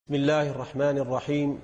بسم الله الرحمن الرحيم.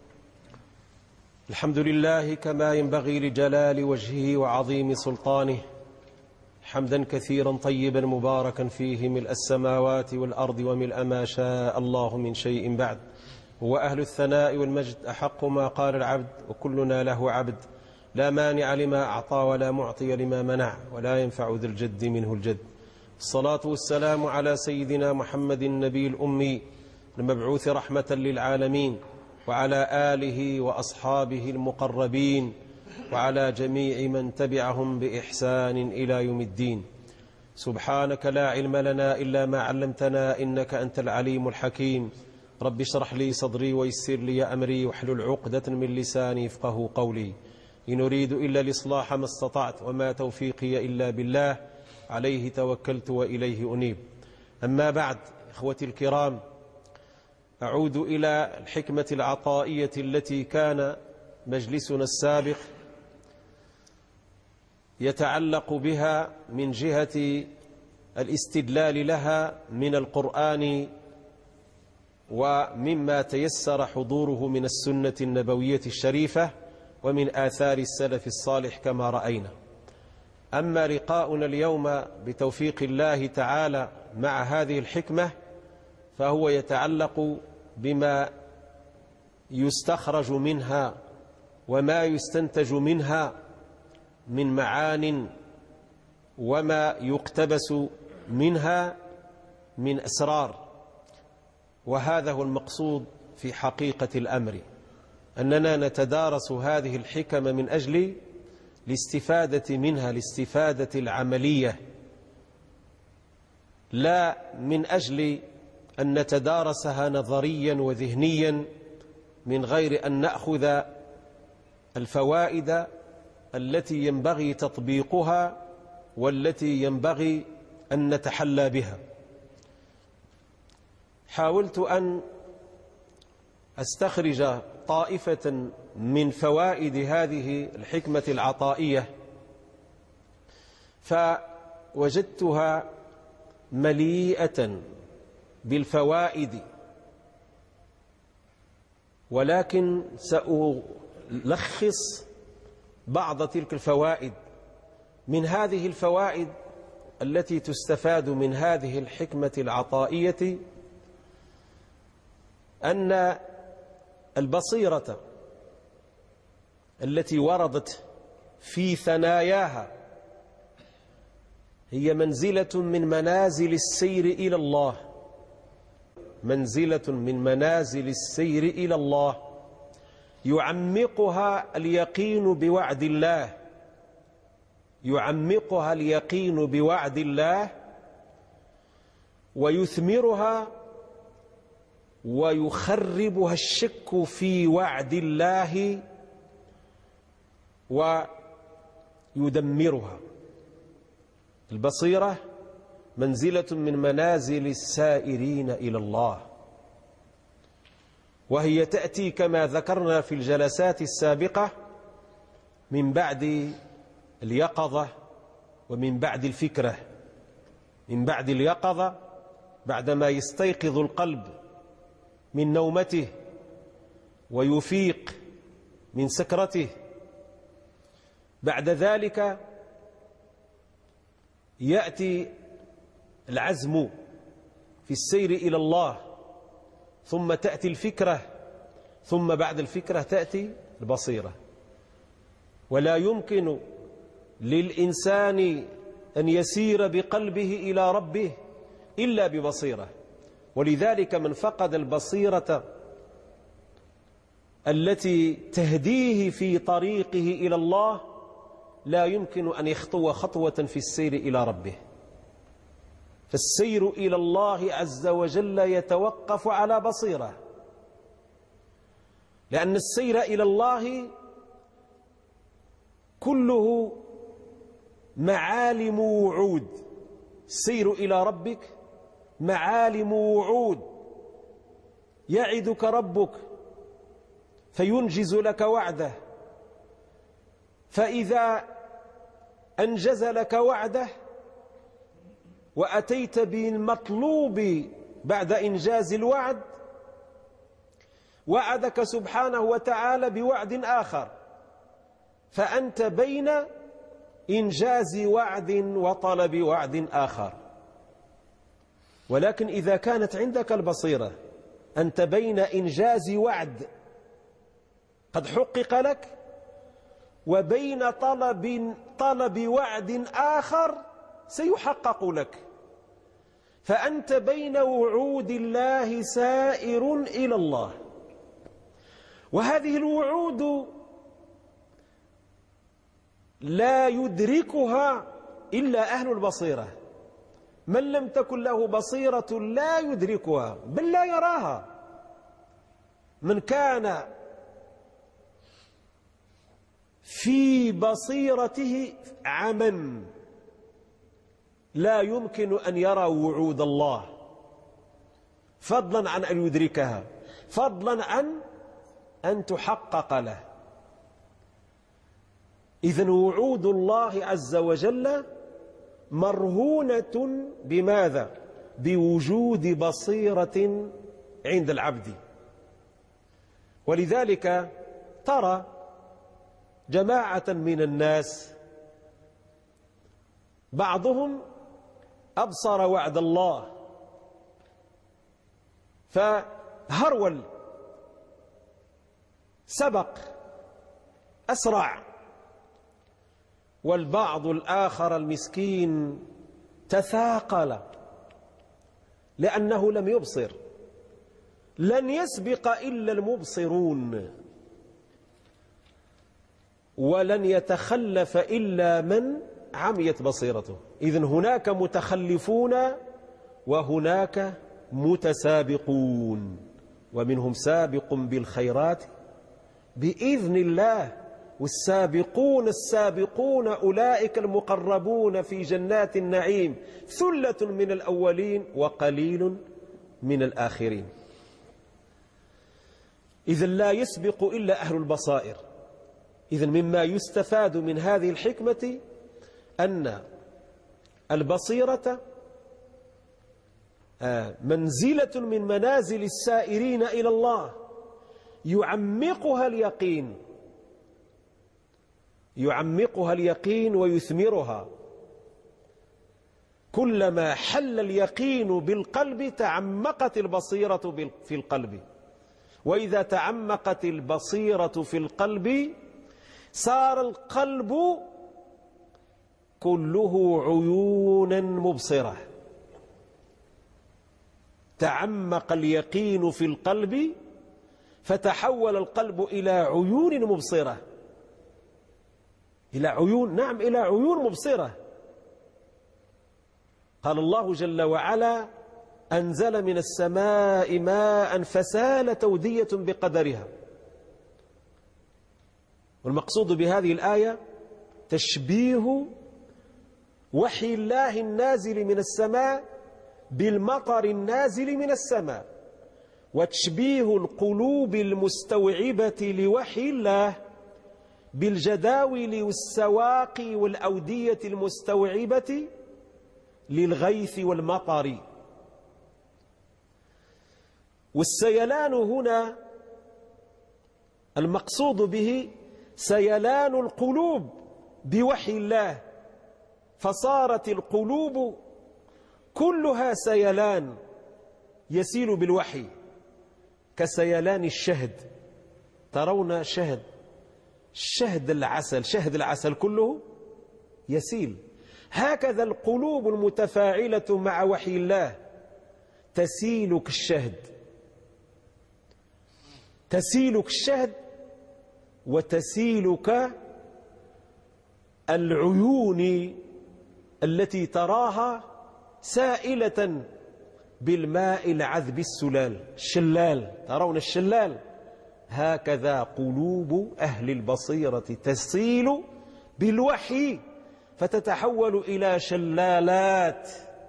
الحمد لله كما ينبغي لجلال وجهه وعظيم سلطانه، حمدا كثيرا طيبا مباركا فيه ملء السماوات والأرض وملء ما شاء الله من شيء بعد. هو أهل الثناء والمجد، أحق ما قال العبد وكلنا له عبد، لا مانع لما أعطى ولا معطي لما منع ولا ينفع ذا الجد منه الجد. الصلاة والسلام على سيدنا محمد النبي الأمي المبعوث رحمة للعالمين، وعلى آله وأصحابه المقربين، وعلى جميع من تبعهم بإحسان إلى يوم الدين. سبحانك لا علم لنا إلا ما علمتنا إنك أنت العليم الحكيم. رب اشرح لي صدري ويسر لي أمري واحلل عقدة من لساني يفقهوا قولي. إن أريد إلا الإصلاح ما استطعت وما توفيقي إلا بالله، عليه توكلت وإليه أنيب. أما بعد، إخوتي الكرام، أعود إلى الحكمة العطائية التي كان مجلسنا السابق يتعلق بها من جهة الاستدلال لها من القرآن ومما تيسر حضوره من السنة النبوية الشريفة ومن آثار السلف الصالح كما رأينا. أما لقاؤنا اليوم بتوفيق الله تعالى مع هذه الحكمة فهو يتعلق بما يستخرج منها وما يستنتج منها من معان وما يقتبس منها من أسرار. وهذا هو المقصود في حقيقة الأمر، أننا نتدارس هذه الحكم من أجل الاستفادة منها، الاستفادة العملية، لا من أجل أن نتدارسها نظريا وذهنيا من غير أن نأخذ الفوائد التي ينبغي تطبيقها والتي ينبغي أن نتحلى بها. حاولت أن أستخرج طائفة من فوائد هذه الحكمة العطائية، فوجدتها مليئة بالفوائد، ولكن سألخص بعض تلك الفوائد. من هذه الفوائد التي تستفاد من هذه الحكمة العطائية أن البصيرة التي وردت في ثناياها هي منزلة من منازل السير إلى الله، منزلة من منازل السير إلى الله، يعمقها اليقين بوعد الله، يعمقها اليقين بوعد الله، ويثمرها ويخربها الشك في وعد الله ويدمرها. البصيرة منزلة من منازل السائرين إلى الله، وهي تأتي كما ذكرنا في الجلسات السابقة من بعد اليقظة ومن بعد الفكرة. من بعد اليقظة، بعدما يستيقظ القلب من نومته ويفيق من سكرته، بعد ذلك يأتي العزم في السير إلى الله، ثم تأتي الفكرة، ثم بعد الفكرة تأتي البصيرة. ولا يمكن للإنسان أن يسير بقلبه إلى ربه إلا ببصيرة. ولذلك من فقد البصيرة التي تهديه في طريقه إلى الله لا يمكن أن يخطو خطوة في السير إلى ربه. فالسير إلى الله عز وجل يتوقف على بصيرة، لأن السير إلى الله كله معالم وعود. السير إلى ربك معالم وعود، يعدك ربك فينجز لك وعده، فإذا أنجز لك وعده وأتيت بالمطلوب بعد إنجاز الوعد وعدك سبحانه وتعالى بوعد آخر، فأنت بين إنجاز وعد وطلب وعد آخر. ولكن إذا كانت عندك البصيرة أنت بين إنجاز وعد قد حقق لك وبين طلب وعد آخر سيحقق لك، فأنت بين وعود الله سائر إلى الله. وهذه الوعود لا يدركها إلا أهل البصيرة. من لم تكن له بصيرة لا يدركها بل لا يراها. من كان في بصيرته عمى لا يمكن أن يرى وعود الله، فضلا عن أن يدركها، فضلا عن أن تحقق له. إذن وعود الله عز وجل مرهونة بماذا؟ بوجود بصيرة عند العبد. ولذلك ترى جماعة من الناس بعضهم أبصر وعد الله فهرول، سبق، أسرع، والبعض الآخر المسكين تثاقل لأنه لم يبصر. لن يسبق إلا المبصرون، ولن يتخلف إلا من عميت بصيرته. إذن هناك متخلفون وهناك متسابقون، ومنهم سابق بالخيرات بإذن الله. والسابقون السابقون أولئك المقربون في جنات النعيم، ثلة من الأولين وقليل من الآخرين. إذن لا يسبق إلا أهل البصائر. إذن مما يستفاد من هذه الحكمة أن البصيرة منزلة من منازل السائرين إلى الله، يعمقها اليقين، يعمقها اليقين ويثمرها. كلما حل اليقين بالقلب تعمقت البصيرة في القلب، وإذا تعمقت البصيرة في القلب صار القلب كله عيونا مبصرة. تعمق اليقين في القلب فتحول القلب إلى عيون مبصرة، إلى عيون، نعم، إلى عيون مبصرة. قال الله جل وعلا: أنزل من السماء ماء فسال تودية بقدرها. والمقصود بهذه الآية تشبيه وحي الله النازل من السماء بالمطر النازل من السماء، وتشبيه القلوب المستوعبة لوحي الله بالجداول والسواقي والأودية المستوعبة للغيث والمطر. والسيلان هنا المقصود به سيلان القلوب بوحي الله، فصارت القلوب كلها سيلان يسيل بالوحي، كسيلان الشهد. ترون شهد العسل كله يسيل. هكذا القلوب المتفاعلة مع وحي الله تسيل كالشهد، تسيل كالشهد وتسيل كالعيون التي تراها سائلة بالماء العذب الشلال. ترون الشلال؟ هكذا قلوب أهل البصيرة تسيل بالوحي فتتحول إلى شلالات،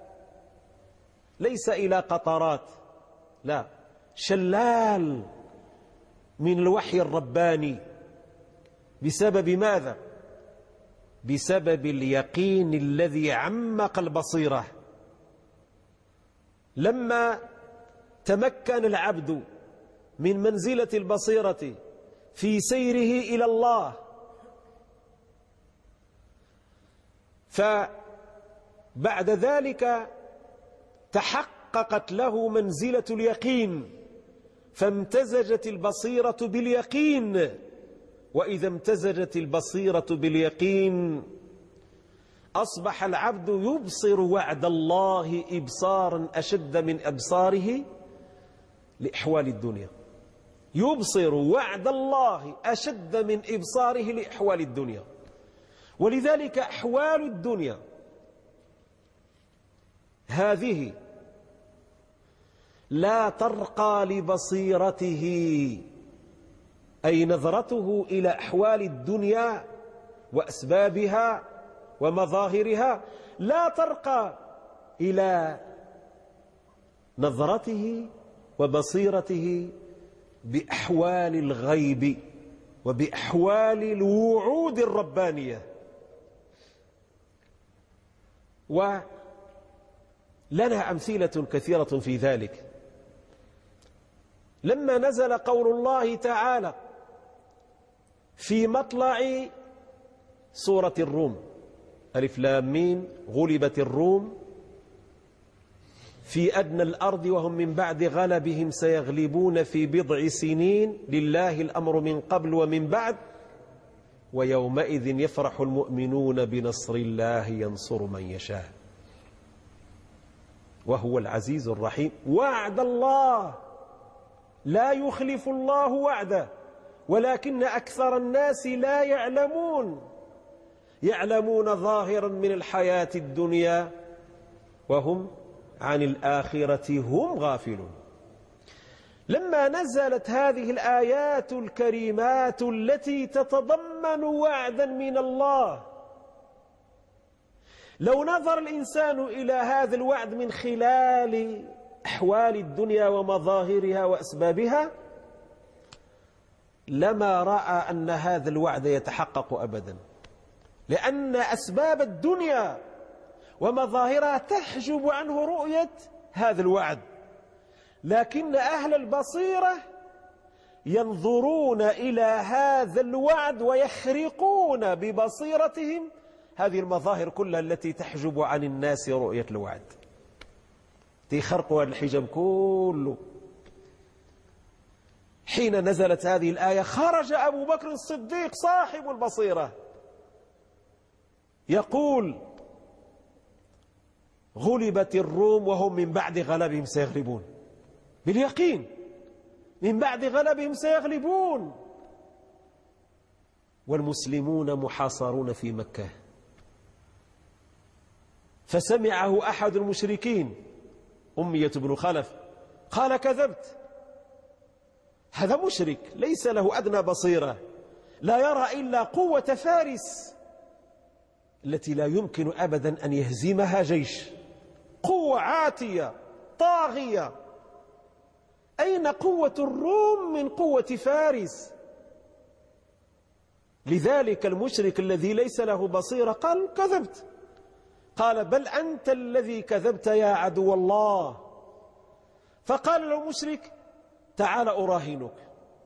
ليس إلى قطرات، لا، شلال من الوحي الرباني. بسبب ماذا؟ بسبب اليقين الذي عمق البصيرة. لما تمكن العبد من منزلة البصيرة في سيره إلى الله. فبعد ذلك تحققت له منزلة اليقين، فامتزجت البصيرة باليقين، وإذا امتزجت البصيرة باليقين أصبح العبد يبصر وعد الله إبصارا أشد من أبصاره لأحوال الدنيا، يبصر وعد الله أشد من إبصاره لأحوال الدنيا. ولذلك أحوال الدنيا هذه لا ترقى لبصيرته، أي نظرته إلى أحوال الدنيا وأسبابها ومظاهرها لا ترقى إلى نظرته وبصيرته بأحوال الغيب وبأحوال الوعود الربانية. ولنا أمثلة كثيرة في ذلك. لما نزل قول الله تعالى في مطلع سورة الروم: ألف لام ميم غلبت الروم في أدنى الأرض وهم من بعد غلبهم سيغلبون في بضع سنين لله الأمر من قبل ومن بعد ويومئذ يفرح المؤمنون بنصر الله ينصر من يشاء وهو العزيز الرحيم. وعد الله لا يخلف الله وعده، ولكن أكثر الناس لا يعلمون، يعلمون ظاهرا من الحياة الدنيا وهم عن الآخرة هم غافلون. لما نزلت هذه الآيات الكريمات التي تتضمن وعدا من الله، لو نظر الإنسان إلى هذا الوعد من خلال أحوال الدنيا ومظاهرها وأسبابها لما رأى أن هذا الوعد يتحقق أبدا، لأن أسباب الدنيا ومظاهرها تحجب عنه رؤية هذا الوعد. لكن أهل البصيرة ينظرون إلى هذا الوعد ويخرقون ببصيرتهم هذه المظاهر كلها التي تحجب عن الناس رؤية الوعد، تخرقوا الحجاب كله. حين نزلت هذه الآية خرج أبو بكر الصديق صاحب البصيرة يقول: غلبت الروم وهم من بعد غلبهم سيغلبون، باليقين من بعد غلبهم سيغلبون، والمسلمون محاصرون في مكة. فسمعه أحد المشركين أمية بن خلف قال: كذبت، هذا مشرك ليس له أدنى بصيرة، لا يرى إلا قوة فارس التي لا يمكن أبدا أن يهزمها جيش، قوة عاتية طاغية. أين قوة الروم من قوة فارس؟ لذلك المشرك الذي ليس له بصيرة قال: كذبت. قال: بل أنت الذي كذبت يا عدو الله. فقال له المشرك: تعال أراهنك،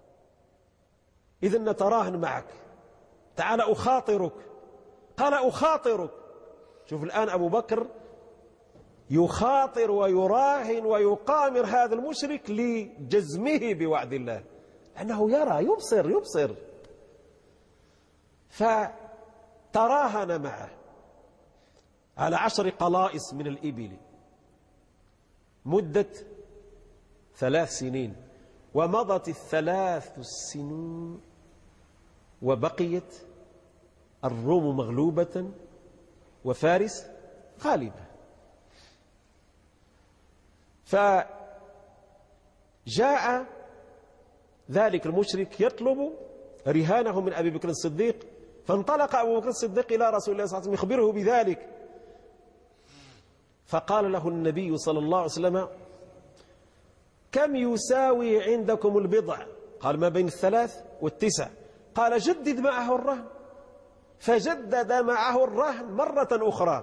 إذن نتراهن معك، تعال أخاطرك. قال: أخاطرك. شوف الآن أبو بكر يخاطر ويراهن ويقامر هذا المشرك لجزمه بوعد الله، أنه يرى يبصر. فتراهن معه على 10 قلائص من الإبل مدة 3 سنين، ومضت 3 سنين وبقيت الروم مغلوبة وفارس غالبة. فجاء ذلك المشرك يطلب رهانه من أبي بكر الصديق، فانطلق أبو بكر الصديق إلى رسول الله صلى الله عليه وسلم يخبره بذلك، فقال له النبي صلى الله عليه وسلم: كم يساوي عندكم البضع؟ قال: ما بين 3 و9. قال: جدد معه الرهن. فجدد معه الرهن مرة أخرى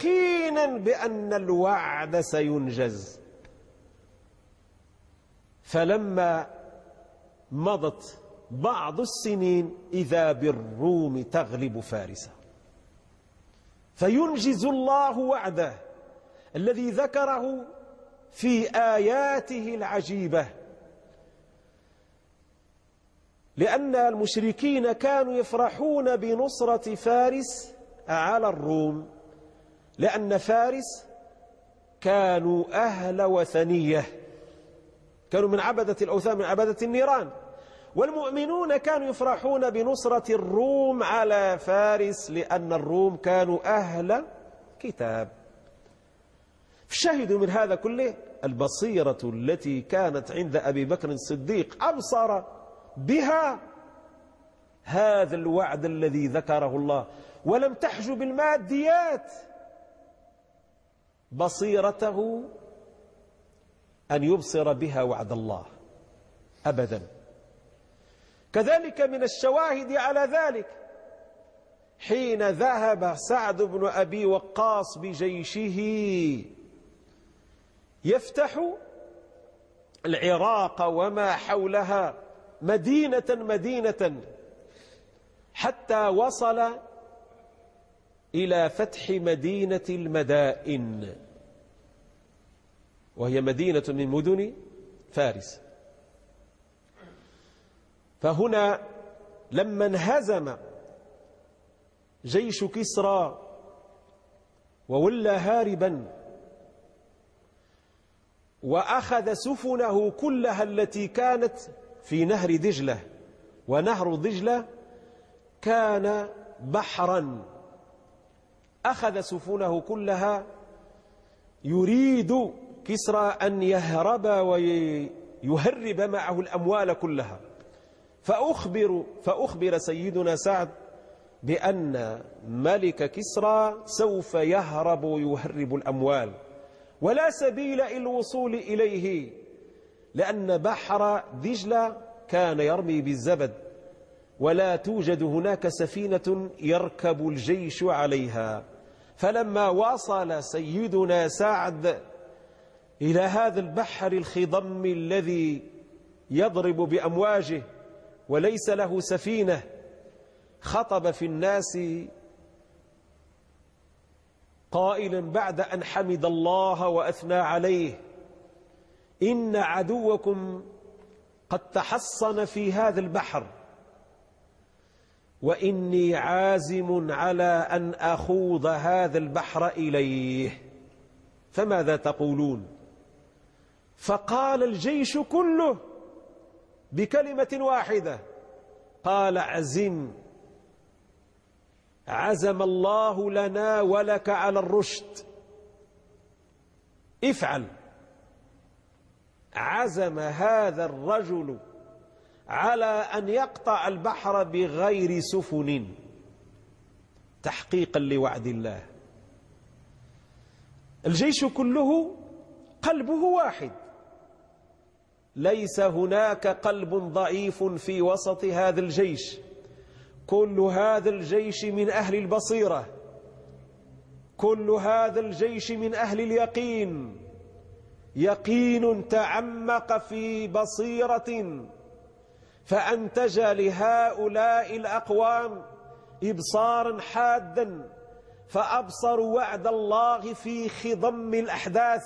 يقينا بأن الوعد سينجز. فلما مضت بعض السنين إذا بالروم تغلب فارسا، فينجز الله وعده الذي ذكره في آياته العجيبة، لأن المشركين كانوا يفرحون بنصرة فارس على الروم، لأن فارس كانوا أهل وثنية، كانوا من عبدة الأوثان، من عبدة النيران، والمؤمنون كانوا يفرحون بنصرة الروم على فارس لأن الروم كانوا أهل كتاب. فشاهدوا من هذا كله البصيرة التي كانت عند أبي بكر الصديق، أبصر بها هذا الوعد الذي ذكره الله، ولم تحجب الماديات بصيرته أن يبصر بها وعد الله أبدا. كذلك من الشواهد على ذلك حين ذهب سعد بن أبي وقاص بجيشه يفتح العراق وما حولها مدينة مدينة حتى وصل إلى فتح مدينة المدائن، وهي مدينة من مدن فارس. فهنا لما انهزم جيش كسرى وولى هاربا وأخذ سفنه كلها التي كانت في نهر دجلة، ونهر دجلة كان بحرا، أخذ سفنه كلها يريد كسرى أن يهرب ويهرب معه الأموال كلها. فأخبر سيدنا سعد بأن ملك كسرى سوف يهرب ويهرب الأموال، ولا سبيل إلى الوصول إليه، لأن بحر دجلة كان يرمي بالزبد، ولا توجد هناك سفينة يركب الجيش عليها. فلما وصل سيدنا سعد إلى هذا البحر الخضم الذي يضرب بأمواجه وليس له سفينة، خطب في الناس قائلا بعد أن حمد الله وأثنى عليه: إن عدوكم قد تحصن في هذا البحر، وإني عازم على أن أخوض هذا البحر إليه، فماذا تقولون؟ فقال الجيش كله بكلمة واحدة، قال: عزم، عزم الله لنا ولك على الرشد، افعل. عزم هذا الرجل على أن يقطع البحر بغير سفن تحقيقا لوعد الله. الجيش كله قلبه واحد، ليس هناك قلب ضعيف في وسط هذا الجيش، كل هذا الجيش من أهل البصيرة، كل هذا الجيش من أهل اليقين، يقين تعمق في بصيرة فأنتج لهؤلاء الأقوام إبصارا حادا، فأبصروا وعد الله في خضم الأحداث،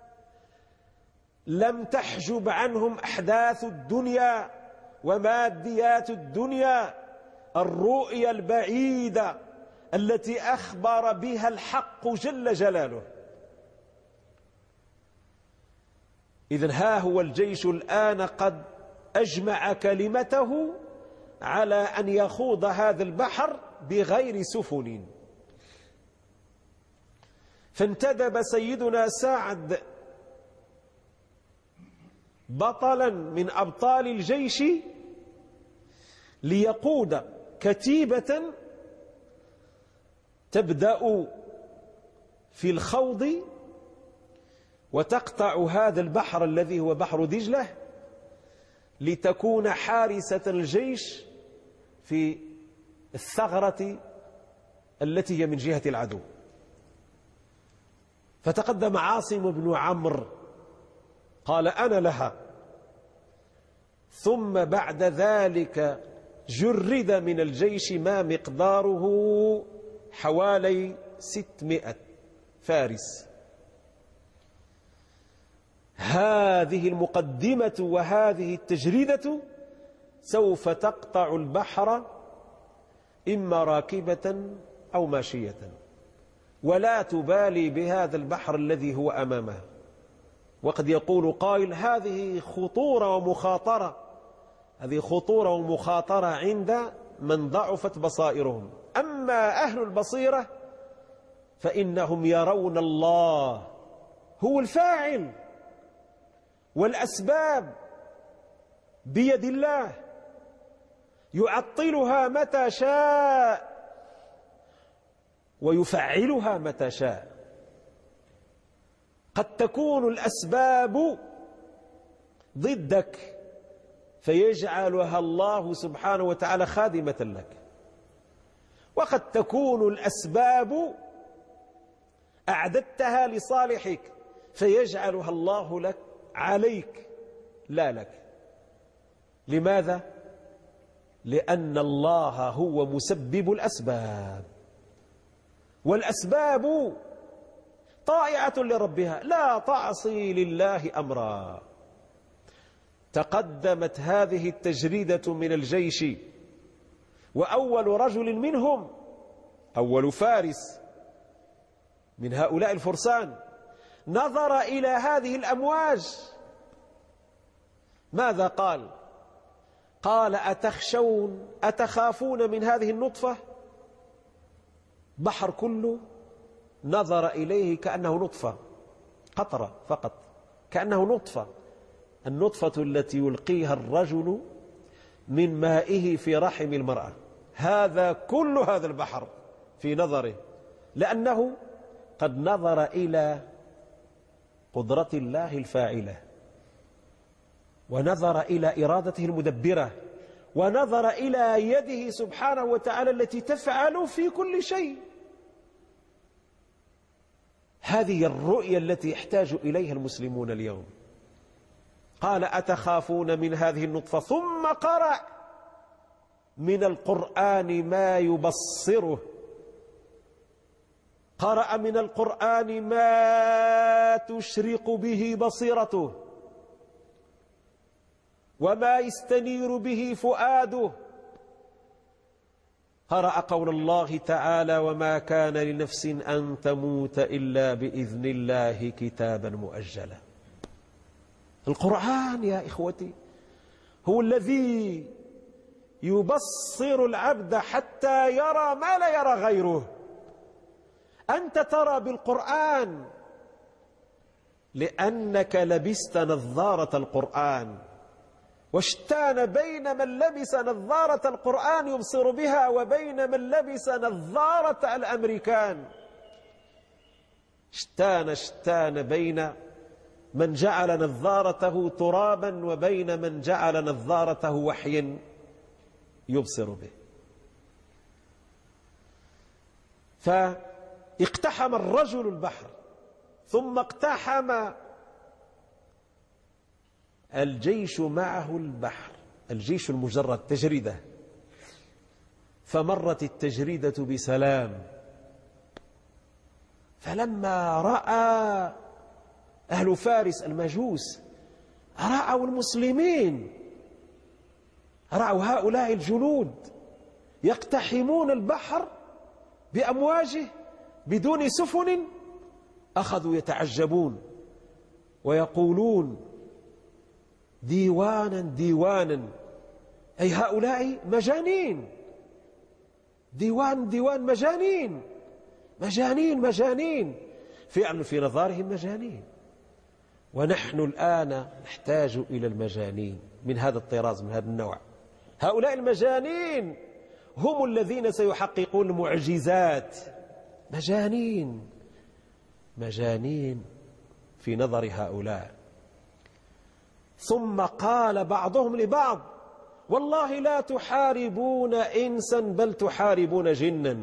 لم تحجب عنهم أحداث الدنيا وماديات الدنيا، الرؤية البعيدة التي أخبر بها الحق جل جلاله. إذن ها هو الجيش الآن قد أجمع كلمته على أن يخوض هذا البحر بغير سفن. فانتدب سيدنا سعد بطلا من أبطال الجيش ليقود كتيبة تبدأ في الخوض وتقطع هذا البحر الذي هو بحر دجلة، لتكون حارسة الجيش في الثغرة التي هي من جهة العدو. فتقدم عاصم بن عمرو قال: أنا لها، ثم بعد ذلك جرد من الجيش ما مقداره حوالي 600 فارس. هذه المقدمة وهذه التجريدة سوف تقطع البحر إما راكبة أو ماشية، ولا تبالي بهذا البحر الذي هو أمامها. وقد يقول قائل هذه خطورة ومخاطرة، هذه خطورة ومخاطرة عند من ضعفت بصائرهم. أما أهل البصيرة فإنهم يرون الله هو الفاعل، والأسباب بيد الله يعطلها متى شاء ويفعلها متى شاء. قد تكون الأسباب ضدك فيجعلها الله سبحانه وتعالى خادمة لك، وقد تكون الأسباب أعددتها لصالحك فيجعلها الله لك عليك لا لك. لماذا؟ لأن الله هو مسبب الأسباب، والأسباب طائعة لربها لا تعصي لله أمرا. تقدمت هذه التجريدة من الجيش، وأول رجل منهم، أول فارس من هؤلاء الفرسان، نظر إلى هذه الأمواج. ماذا قال؟ قال أتخشون أتخافون من هذه النطفة؟ بحر كله نظر إليه كأنه نطفة، قطرة فقط، كأنه نطفة، النطفة التي يلقيها الرجل من مائه في رحم المرأة. هذا كل هذا البحر في نظره، لأنه قد نظر إلى قدرة الله الفاعلة، ونظر إلى إرادته المدبرة، ونظر إلى يده سبحانه وتعالى التي تفعل في كل شيء. هذه الرؤية التي يحتاج إليها المسلمون اليوم. قال أتخافون من هذه النطفة، ثم قرأ من القرآن ما يبصره، قرأ من القرآن ما تشرق به بصيرته وما يستنير به فؤاده. قرأ قول الله تعالى وما كان لنفس أن تموت إلا بإذن الله كتابا مؤجلا. القرآن يا إخوتي هو الذي يبصر العبد حتى يرى ما لا يرى غيره. أنت ترى بالقرآن لأنك لبست نظارة القرآن، واشتان بين من لبس نظارة القرآن يبصر بها وبين من لبس نظارة الأمريكان. اشتان بين من جعل نظارته ترابا وبين من جعل نظارته وحيا يبصر به. فاقتحم الرجل البحر، ثم اقتحم الجيش معه البحر، الجيش المجرد تجريدة. فمرت التجريدة بسلام. فلما رأى أهل فارس المجوس، رأوا المسلمين، رأوا هؤلاء الجنود يقتحمون البحر بأمواجه بدون سفن، أخذوا يتعجبون ويقولون ديوانا ديوانا، أي هؤلاء مجانين، ديوان مجانين، مجانين فعلا في نظرهم مجانين. ونحن الآن نحتاج إلى المجانين من هذا الطراز، من هذا النوع. هؤلاء المجانين هم الذين سيحققون المعجزات. مجانين في نظر هؤلاء. ثم قال بعضهم لبعض والله لا تحاربون إنسا بل تحاربون جنا.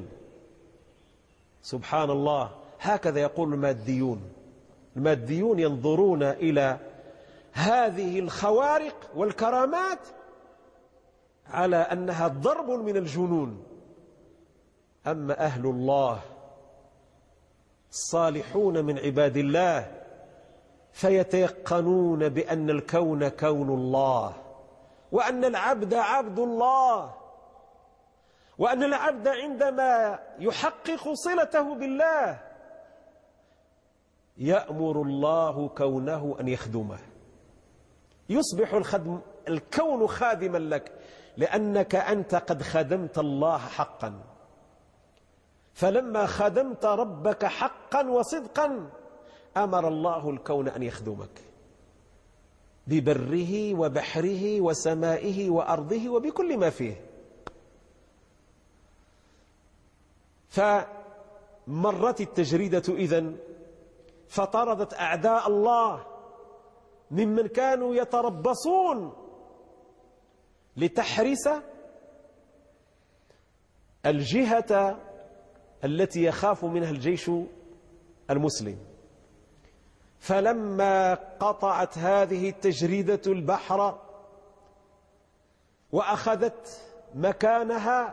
سبحان الله. هكذا يقول الماديون ينظرون إلى هذه الخوارق والكرامات على أنها ضرب من الجنون. أما أهل الله الصالحون من عباد الله فيتيقنون بأن الكون كون الله، وأن العبد عبد الله، وأن العبد عندما يحقق صلته بالله يأمر الله كونه أن يخدمه، يصبح الكون خادما لك، لأنك أنت قد خدمت الله حقا. فلما خدمت ربك حقا وصدقا أمر الله الكون أن يخدمك ببره وبحره وسمائه وأرضه وبكل ما فيه. فمرت التجريدة إذن فطردت أعداء الله ممن كانوا يتربصون لتحرس الجهة التي يخاف منها الجيش المسلم. فلما قطعت هذه التجريدة البحر وأخذت مكانها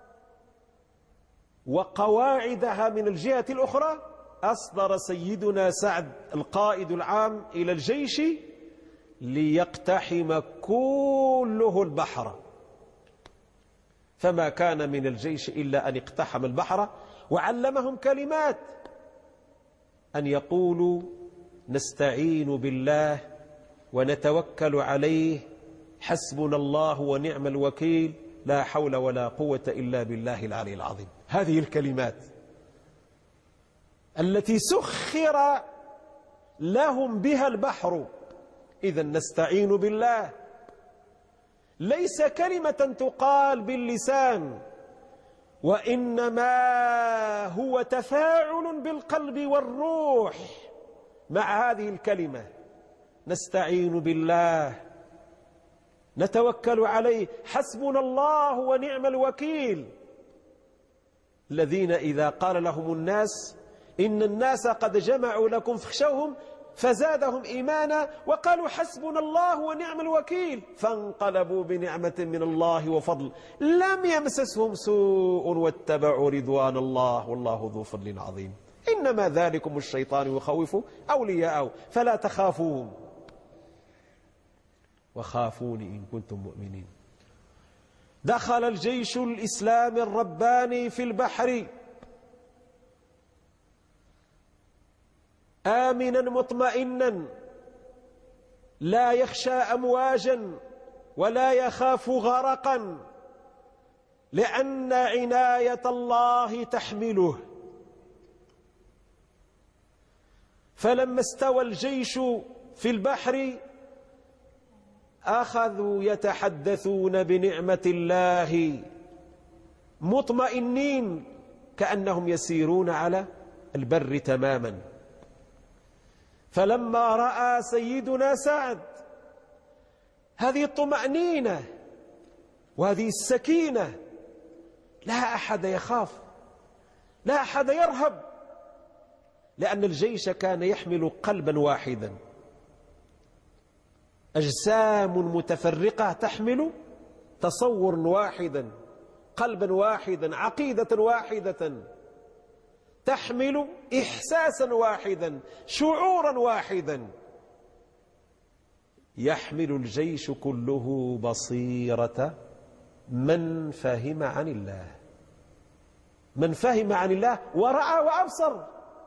وقواعدها من الجهة الأخرى، أصدر سيدنا سعد القائد العام إلى الجيش ليقتحم كله البحر، فما كان من الجيش إلا أن اقتحم البحر، وعلمهم كلمات أن يقولوا نستعين بالله ونتوكل عليه، حسبنا الله ونعم الوكيل، لا حول ولا قوة إلا بالله العلي العظيم. هذه الكلمات التي سخر لهم بها البحر. إذن نستعين بالله ليس كلمة تقال باللسان، وإنما هو تفاعل بالقلب والروح مع هذه الكلمة. نستعين بالله، نتوكل عليه، حسبنا الله ونعم الوكيل. الذين إذا قال لهم الناس إن الناس قد جمعوا لكم فاخشوهم فزادهم إيمانا وقالوا حسبنا الله ونعم الوكيل، فانقلبوا بنعمة من الله وفضل لم يمسسهم سوء واتبعوا رضوان الله والله ذو فضل عظيم. إنما ذلكم الشيطان يخوف أولياءه فلا تخافوهم وخافوني إن كنتم مؤمنين. دخل الجيش الإسلامي الرباني في البحر آمنا مطمئنا، لا يخشى أمواجا ولا يخاف غرقا، لأن عناية الله تحمله. فلما استوى الجيش في البحر أخذوا يتحدثون بنعمة الله مطمئنين كأنهم يسيرون على البر تماما. فلما رأى سيدنا سعد هذه الطمأنينة وهذه السكينة، لا أحد يخاف، لا أحد يرهب، لأن الجيش كان يحمل قلبا واحدا، أجسام متفرقة تحمل تصور واحدا، قلبا واحدا، عقيدة واحدة، تحمل إحساسا واحدا، شعورا واحدا. يحمل الجيش كله بصيرة من فهم عن الله، من فهم عن الله ورأى وأبصر.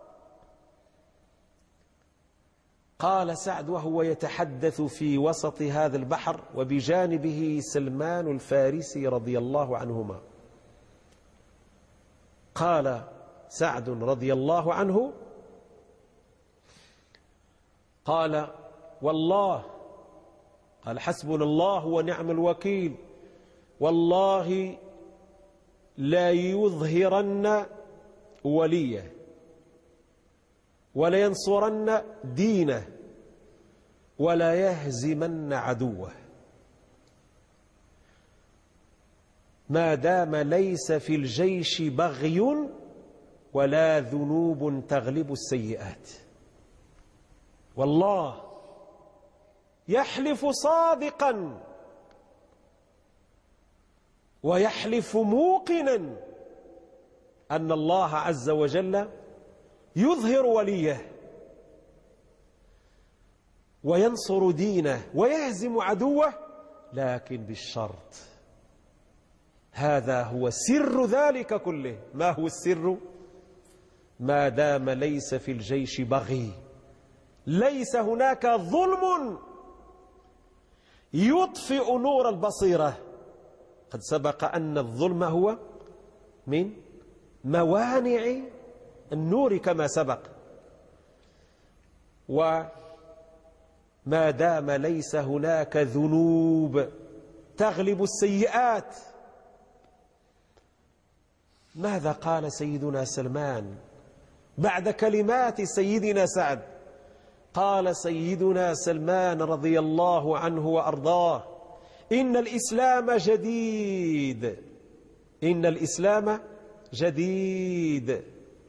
قال سعد وهو يتحدث في وسط هذا البحر وبجانبه سلمان الفارسي رضي الله عنهما، قال سعد رضي الله عنه قال والله، قال حسبنا الله ونعم الوكيل، والله لا يظهرن وليه ولا ينصرن دينه ولا يهزمن عدوه، ما دام ليس في الجيش بغي ولا ذنوب تغلب السيئات. والله يحلف صادقا ويحلف موقنا أن الله عز وجل يظهر وليه وينصر دينه ويهزم عدوه، لكن بالشرط. هذا هو سر ذلك كله. ما هو السر؟ ما دام ليس في الجيش بغي، ليس هناك ظلم يطفئ نور البصيرة. قد سبق أن الظلم هو من موانع النور كما سبق. وما دام ليس هناك ذنوب تغلب السيئات، ماذا قال سيدنا سلمان بعد كلمات سيدنا سعد؟ قال سيدنا سلمان رضي الله عنه وأرضاه: إن الإسلام جديد، إن الإسلام جديد،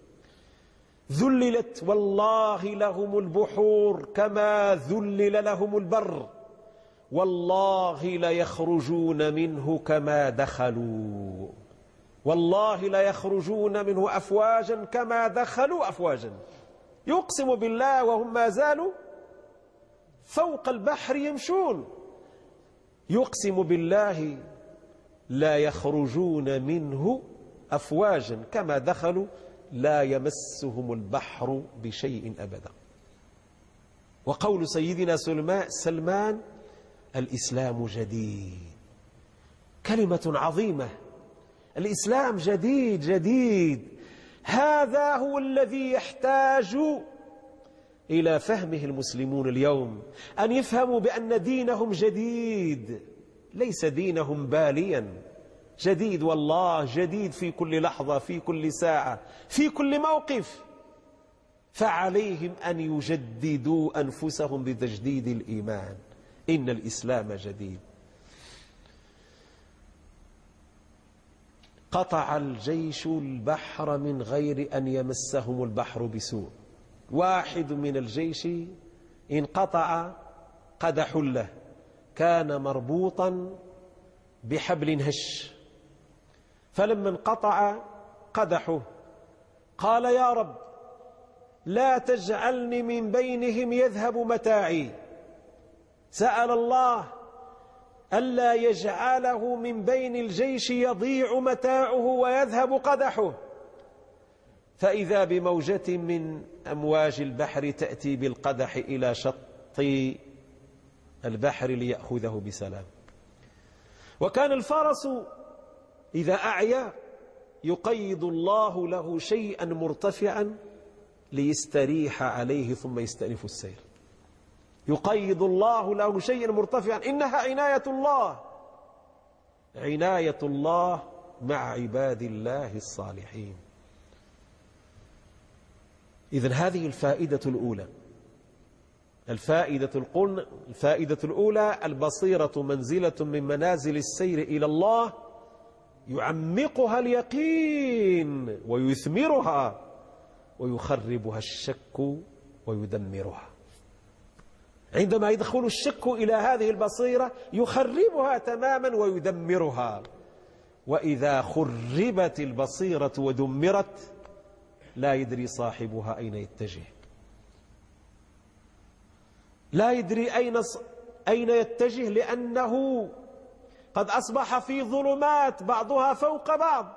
ذللت والله لهم البحور كما ذلل لهم البر، والله ليخرجون منه كما دخلوا، والله ليخرجون منه أفواجا كما دخلوا أفواجا. يقسم بالله وهم ما زالوا فوق البحر يمشون، يقسم بالله لا يخرجون منه أفواجا كما دخلوا، لا يمسهم البحر بشيء أبدا. وقول سيدنا سلمان: الإسلام جديد، كلمة عظيمة. الإسلام جديد جديد، هذا هو الذي يحتاج إلى فهمه المسلمون اليوم، أن يفهموا بأن دينهم جديد، ليس دينهم باليا، جديد والله، جديد في كل لحظة، في كل ساعة، في كل موقف. فعليهم أن يجددوا أنفسهم بتجديد الإيمان. إن الإسلام جديد. قطع الجيش البحر من غير أن يمسهم البحر بسوء. واحد من الجيش انقطع قدح له، كان مربوطا بحبل هش، فلما انقطع قدحه قال: يا رب لا تجعلني من بينهم يذهب متاعي. سأل الله ألا يجعله من بين الجيش يضيع متاعه ويذهب قدحه. فإذا بموجة من أمواج البحر تأتي بالقدح إلى شط البحر ليأخذه بسلام. وكان الفرس إذا أعيا يقيض الله له شيئا مرتفعا ليستريح عليه ثم يستأنف السير. يقيض الله له شيئا مرتفعا، إنها عناية الله، عناية الله مع عباد الله الصالحين. إذن هذه الفائدة الأولى. الفائدة الأولى: البصيرة منزلة من منازل السير إلى الله، يعمقها اليقين ويثمرها، ويخربها الشك ويدمرها. عندما يدخل الشك إلى هذه البصيرة يخربها تماما ويدمرها. وإذا خربت البصيرة ودمرت لا يدري صاحبها أين يتجه، لا يدري أين يتجه، لأنه قد أصبح في ظلمات بعضها فوق بعض،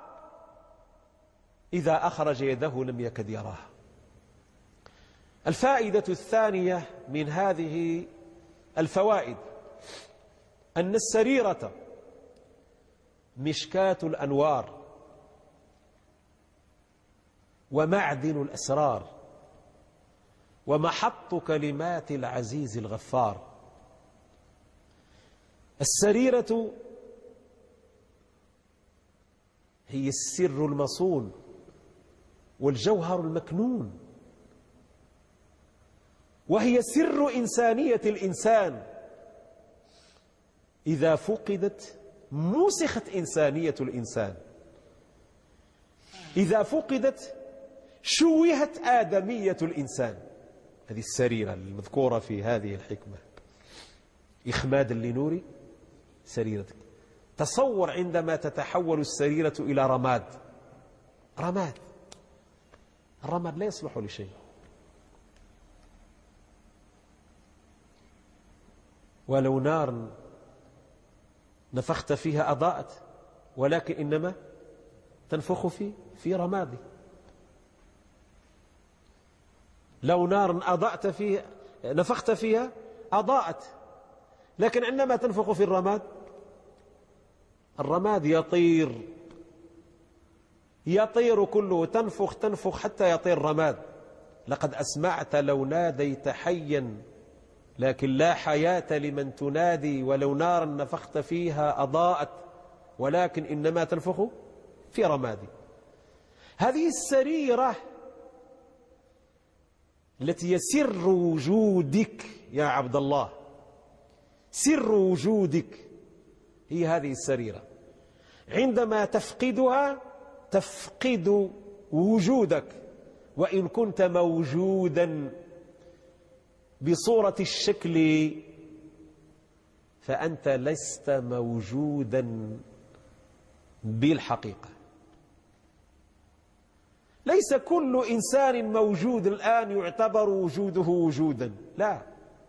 إذا أخرج يده لم يكد يراها. الفائدة الثانية من هذه الفوائد أن السريرة مشكاة الأنوار ومعدن الأسرار ومحط كلمات العزيز الغفار. السريرة هي السر المصون والجوهر المكنون، وهي سر إنسانية الإنسان. إذا فقدت مسخت إنسانية الإنسان، إذا فقدت شوهت آدمية الإنسان. هذه السريرة المذكورة في هذه الحكمة. إخمادا لنور سريرتك. تصور عندما تتحول السريرة إلى رماد. الرماد لا يصلح لشيء. ولو نار نفخت فيها أضاءت، ولكن إنما تنفخ في رماد. لو نار أضأت فيها نفخت فيها أضاءت، لكن عندما تنفخ في الرماد يطير كله. تنفخ حتى يطير الرماد. لقد أسمعت لو ناديت حيا لكن لا حياة لمن تنادي، ولو نارا نفخت فيها أضاءت، ولكن إنما تنفخ في رماد. هذه السريرة التي هي سر وجودك يا عبد الله، سر وجودك هي هذه السريرة. عندما تفقدها تفقد وجودك، وإن كنت موجودا بصورة الشكل فأنت لست موجودا بالحقيقة. ليس كل إنسان موجود الآن يعتبر وجوده وجودا، لا.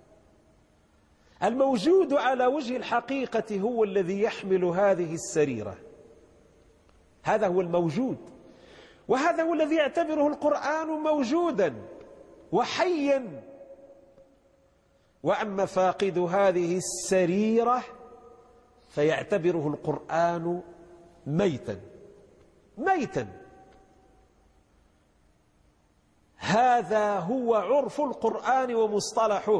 الموجود على وجه الحقيقة هو الذي يحمل هذه السريرة، هذا هو الموجود، وهذا هو الذي يعتبره القرآن موجودا وحيا. وأما فاقد هذه السريرة فيعتبره القرآن ميتا. هذا هو عرف القرآن ومصطلحه،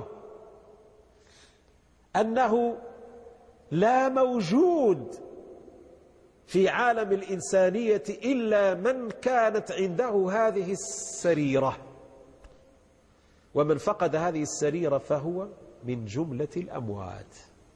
أنه لا موجود في عالم الإنسانية إلا من كانت عنده هذه السريرة، ومن فقد هذه السريرة فهو من جملة الأموات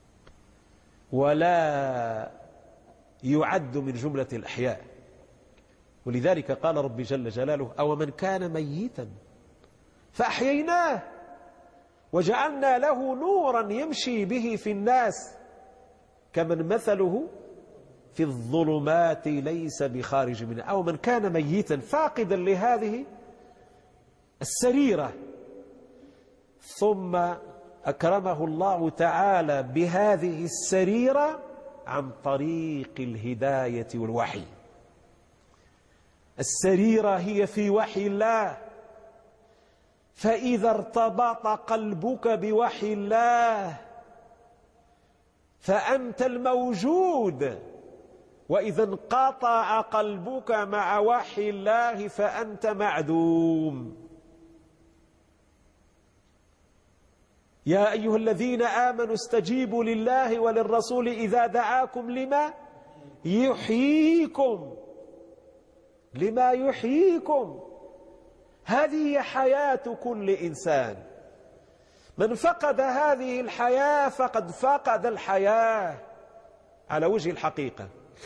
ولا يعد من جملة الأحياء. ولذلك قال ربي جل جلاله: أو من كان ميتا فأحييناه وجعلنا له نورا يمشي به في الناس كمن مثله في الظلمات ليس بخارج منها. أو من كان ميتا فاقدا لهذه السريرة، ثم أكرمه الله تعالى بهذه السريرة عن طريق الهداية والوحي. السريرة هي في وحي الله، فإذا ارتبط قلبك بوحي الله فأنت الموجود، وإذا انقطع قلبك مع وحي الله فأنت معدوم. يا أيها الذين آمنوا استجيبوا لله وللرسول إذا دعاكم لما يحييكم. هذه هي حياة كل إنسان. من فقد هذه الحياة فقد فقد الحياة على وجه الحقيقة.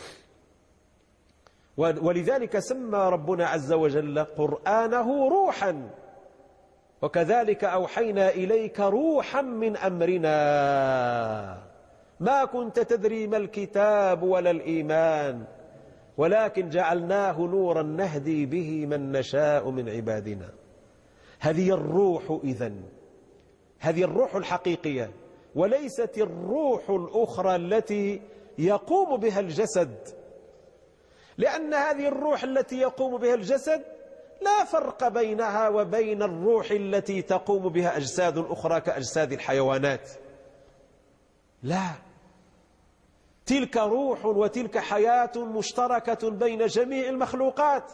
ولذلك سمى ربنا عز وجل قرآنه روحا، وكذلك أوحينا إليك روحا من أمرنا ما كنت تدري ما الكتاب ولا الإيمان ولكن جعلناه نورا نهدي به من نشاء من عبادنا. هذه الروح إذن، هذه الروح الحقيقية، وليست الروح الأخرى التي يقوم بها الجسد، لأن هذه الروح التي يقوم بها الجسد لا فرق بينها وبين الروح التي تقوم بها أجساد أخرى كأجساد الحيوانات. لا، تلك روح وتلك حياة مشتركة بين جميع المخلوقات،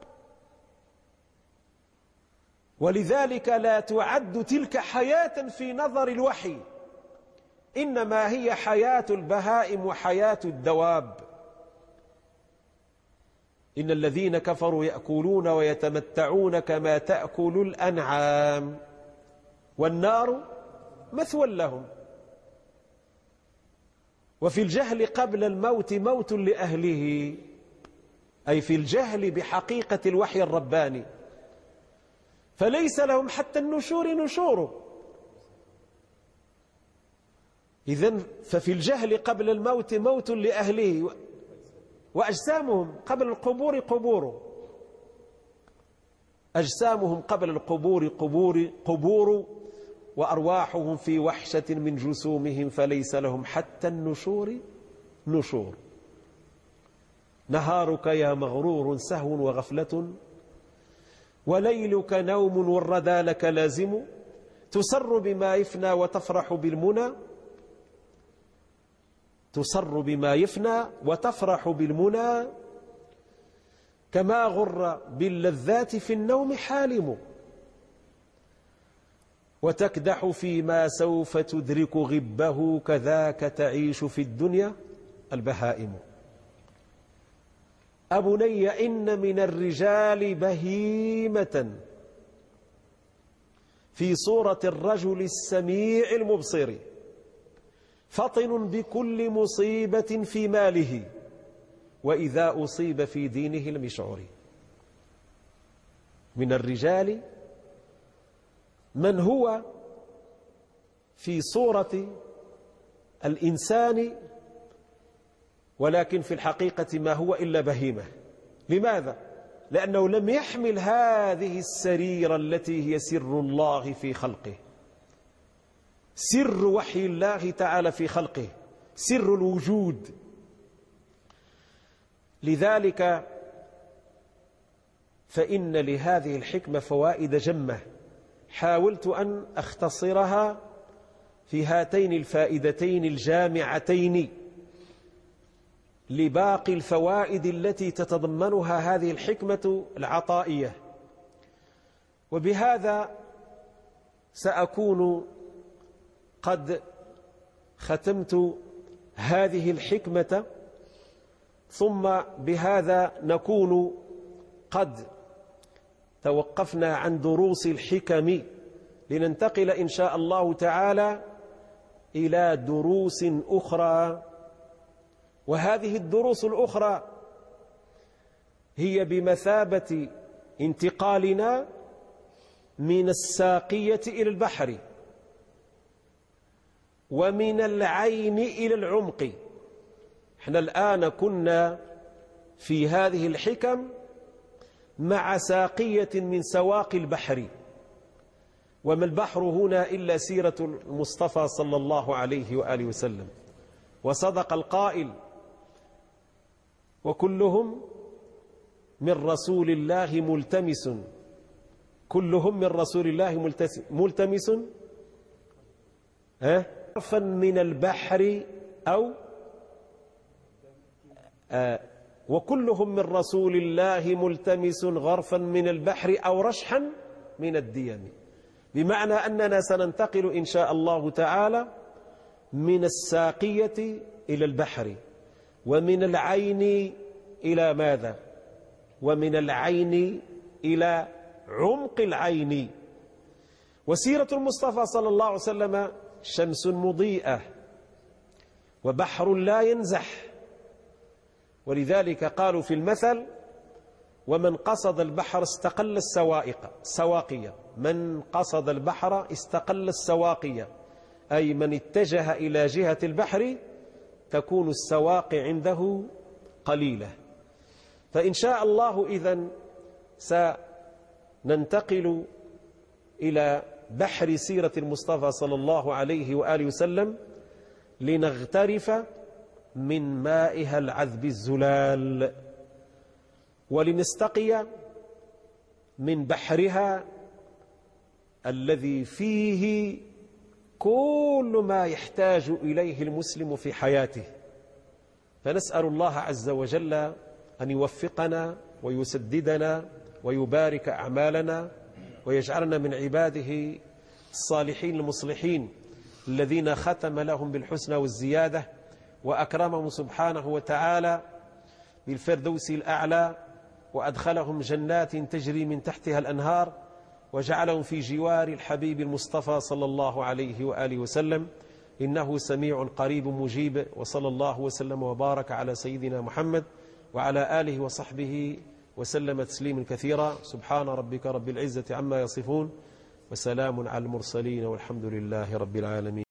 ولذلك لا تعد تلك حياة في نظر الوحي، إنما هي حياة البهائم وحياة الدواب. إن الذين كفروا يأكلون ويتمتعون كما تأكل الأنعام والنار مثوى لهم. وفي الجهل قبل الموت موت لأهله، أي في الجهل بحقيقة الوحي الرباني، فليس لهم حتى النشور نشوره. إذن ففي الجهل قبل الموت موت لأهله، وأجسامهم قبل القبور قبور، أجسامهم قبل القبور قبور، وأرواحهم في وحشة من جسومهم، فليس لهم حتى النشور نشور. نهارك يا مغرور سهو وغفلة، وليلك نوم والردى لك لازم، تسر بما يفنى وتفرح بالمنى، تسر بما يفنى وتفرح بالمنى، كما غر باللذات في النوم حالم، وتكدح فيما سوف تدرك غبه، كذاك تعيش في الدنيا البهائم. أبني إن من الرجال بهيمة في صورة الرجل السميع المبصر، فطن بكل مصيبة في ماله، وإذا أصيب في دينه لم يشعر. من الرجال من هو في صورة الإنسان، ولكن في الحقيقة ما هو إلا بهيمة. لماذا؟ لأنه لم يحمل هذه السريرة التي هي سر الله في خلقه، سر وحي الله تعالى في خلقه، سر الوجود. لذلك فإن لهذه الحكمة فوائد جمة، حاولت أن أختصرها في هاتين الفائدتين الجامعتين لباقي الفوائد التي تتضمنها هذه الحكمة العطائية. وبهذا سأكون قد ختمت هذه الحكمة، ثم بهذا نكون قد توقفنا عن دروس الحكم، لننتقل إن شاء الله تعالى إلى دروس أخرى. وهذه الدروس الأخرى هي بمثابة انتقالنا من الساقية إلى البحر، ومن العين إلى العمق. احنا الآن كنا في هذه الحكم مع ساقية من سواقي البحر، وما البحر هنا إلا سيرة المصطفى صلى الله عليه وآله وسلم. وصدق القائل: وكلهم من رسول الله ملتمس، كلهم من رسول الله ملتمس غرفا من البحر، أو وكلهم من رسول الله ملتمس غرفا من البحر أو رشحا من الديم. بمعنى أننا سننتقل إن شاء الله تعالى من الساقية إلى البحر، ومن العين إلى ماذا؟ ومن العين إلى عمق العين. وسيرة المصطفى صلى الله عليه وسلم شمس مضيئة وبحر لا ينزح، ولذلك قالوا في المثل: ومن قصد البحر استقل السواقية. من قصد البحر استقل السواقية، أي من اتجه إلى جهة البحر تكون السواقي عنده قليلة. فإن شاء الله إذن سننتقل إلى بحر سيرة المصطفى صلى الله عليه وآله وسلم لنغترف من مائها العذب الزلال، ولنستقي من بحرها الذي فيه كل ما يحتاج إليه المسلم في حياته. فنسأل الله عز وجل أن يوفقنا ويسددنا ويبارك أعمالنا، ويجعلنا من عباده الصالحين المصلحين الذين ختم لهم بالحسنى والزيادة، وأكرمهم سبحانه وتعالى بالفردوس الأعلى، وأدخلهم جنات تجري من تحتها الأنهار، وجعلهم في جوار الحبيب المصطفى صلى الله عليه وآله وسلم، إنه سميع قريب مجيب. وصلى الله وسلم وبارك على سيدنا محمد وعلى آله وصحبه وسلم تسليما كثيرا. سبحان ربك رب العزة عما يصفون، وسلام على المرسلين، والحمد لله رب العالمين.